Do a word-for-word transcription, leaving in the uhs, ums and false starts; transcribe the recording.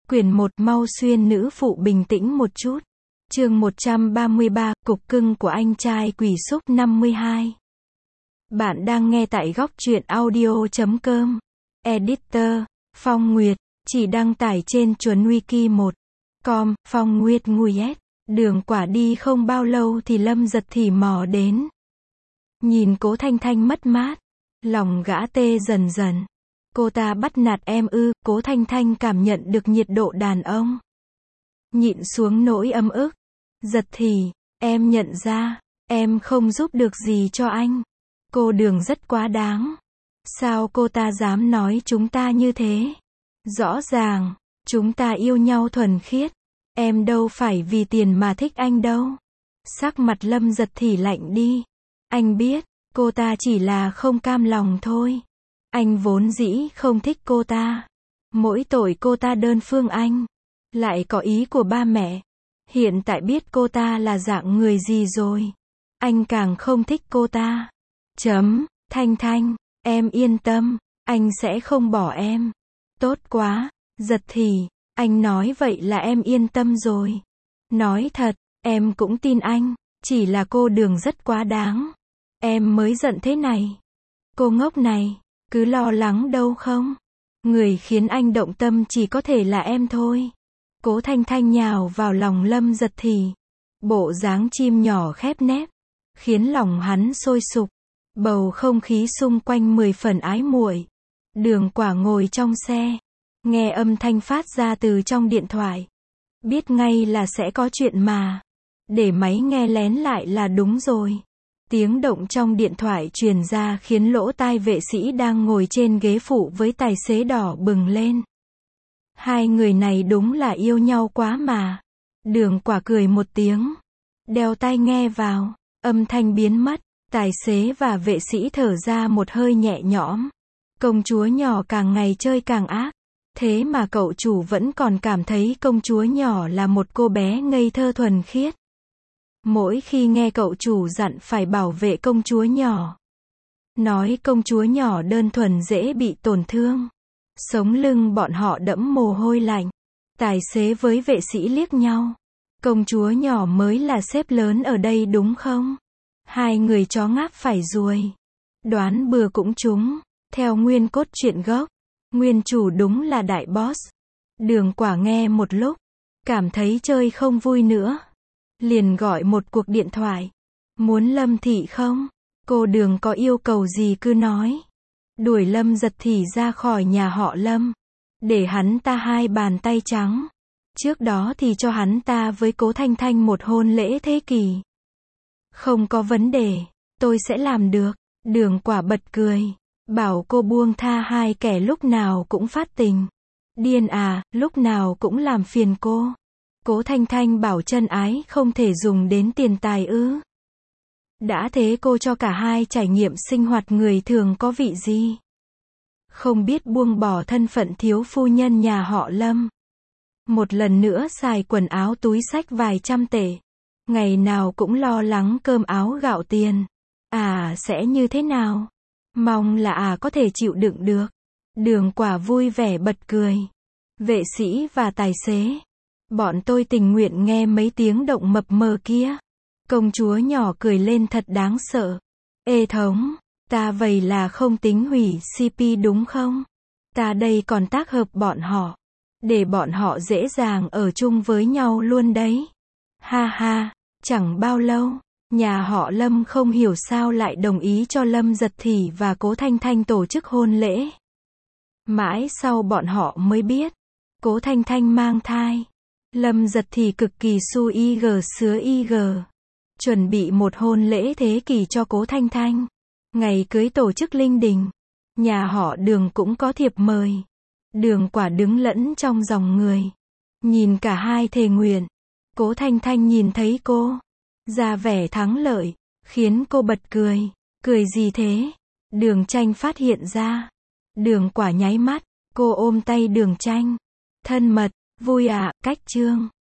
Quyển một Mau xuyên nữ phụ bình tĩnh một chút. Chương một trăm ba mươi ba, Cục cưng của anh trai quỷ xúc năm mươi hai. Bạn đang nghe tại góc truyện audio chấm com. Editor, Phong Nguyệt, chỉ đăng tải trên chuẩn wiki một chấm com, Phong Nguyệt Nguyệt. Đường quả đi không bao lâu thì Lâm Giật thì mò đến. Nhìn Cố Thanh Thanh mất mát, lòng gã tê dần dần. Cô ta bắt nạt em ư? Cố Thanh Thanh cảm nhận được nhiệt độ đàn ông. Nhịn xuống nỗi ấm ức. Giật thì, em nhận ra, em không giúp được gì cho anh. Cô Đường rất quá đáng. Sao cô ta dám nói chúng ta như thế? Rõ ràng, chúng ta yêu nhau thuần khiết. Em đâu phải vì tiền mà thích anh đâu. Sắc mặt Lâm Giật thì lạnh đi. Anh biết, cô ta chỉ là không cam lòng thôi. Anh vốn dĩ không thích cô ta. Mỗi tội cô ta đơn phương anh. Lại có ý của ba mẹ. Hiện tại biết cô ta là dạng người gì rồi. Anh càng không thích cô ta. Chấm, Thanh Thanh, em yên tâm, anh sẽ không bỏ em. Tốt quá, Giật thì, anh nói vậy là em yên tâm rồi. Nói thật, em cũng tin anh, chỉ là cô Đường rất quá đáng. Em mới giận thế này. Cô ngốc này, cứ lo lắng đâu không. Người khiến anh động tâm chỉ có thể là em thôi. Cố Thanh Thanh nhào vào lòng Lâm Giật thì. Bộ dáng chim nhỏ khép nép. Khiến lòng hắn sôi sục. Bầu không khí xung quanh mười phần ái muội. Đường quả ngồi trong xe. Nghe âm thanh phát ra từ trong điện thoại. Biết ngay là sẽ có chuyện mà. Để máy nghe lén lại là đúng rồi. Tiếng động trong điện thoại truyền ra khiến lỗ tai vệ sĩ đang ngồi trên ghế phụ với tài xế đỏ bừng lên. Hai người này đúng là yêu nhau quá mà. Đường quả cười một tiếng. Đeo tai nghe vào. Âm thanh biến mất. Tài xế và vệ sĩ thở ra một hơi nhẹ nhõm. Công chúa nhỏ càng ngày chơi càng ác. Thế mà cậu chủ vẫn còn cảm thấy công chúa nhỏ là một cô bé ngây thơ thuần khiết. Mỗi khi nghe cậu chủ dặn phải bảo vệ công chúa nhỏ. Nói công chúa nhỏ đơn thuần dễ bị tổn thương. Sống lưng bọn họ đẫm mồ hôi lạnh. Tài xế với vệ sĩ liếc nhau. Công chúa nhỏ mới là sếp lớn ở đây đúng không? Hai người chó ngáp phải ruồi. Đoán bừa cũng trúng. Theo nguyên cốt truyện gốc, nguyên chủ đúng là đại boss. Đường quả nghe một lúc. Cảm thấy chơi không vui nữa. Liền gọi một cuộc điện thoại. Muốn Lâm Thị không? Cô Đường có yêu cầu gì cứ nói. Đuổi Lâm Giật thì ra khỏi nhà họ Lâm. Để hắn ta hai bàn tay trắng. Trước đó thì cho hắn ta với Cố Thanh Thanh một hôn lễ thế kỷ. Không có vấn đề. Tôi sẽ làm được. Đường quả bật cười. Bảo cô buông tha hai kẻ lúc nào cũng phát tình. Điên à, lúc nào cũng làm phiền cô. Cố Thanh Thanh bảo chân ái không thể dùng đến tiền tài ư? Đã thế cô cho cả hai trải nghiệm sinh hoạt người thường có vị gì? Không biết buông bỏ thân phận thiếu phu nhân nhà họ Lâm. Một lần nữa xài quần áo túi xách vài trăm tệ. Ngày nào cũng lo lắng cơm áo gạo tiền. À sẽ như thế nào? Mong là à có thể chịu đựng được. Đường quả vui vẻ bật cười. Vệ sĩ và tài xế. Bọn tôi tình nguyện nghe mấy tiếng động mập mờ kia. Công chúa nhỏ cười lên thật đáng sợ. Ê thống, ta vậy là không tính hủy xê pê đúng không? Ta đây còn tác hợp bọn họ. Để bọn họ dễ dàng ở chung với nhau luôn đấy. Ha ha, chẳng bao lâu, nhà họ Lâm không hiểu sao lại đồng ý cho Lâm Giật Thì và Cố Thanh Thanh tổ chức hôn lễ. Mãi sau bọn họ mới biết, Cố Thanh Thanh mang thai. Lâm Giật thì cực kỳ su ig sứa ig. Chuẩn bị một hôn lễ thế kỷ cho Cố Thanh Thanh. Ngày cưới tổ chức linh đình. Nhà họ Đường cũng có thiệp mời. Đường quả đứng lẫn trong dòng người. Nhìn cả hai thề nguyện. Cố Thanh Thanh nhìn thấy cô. Ra vẻ thắng lợi. Khiến cô bật cười. Cười gì thế? Đường Tranh phát hiện ra. Đường quả nháy mắt. Cô ôm tay Đường Tranh. Thân mật. Vui à, cách chương.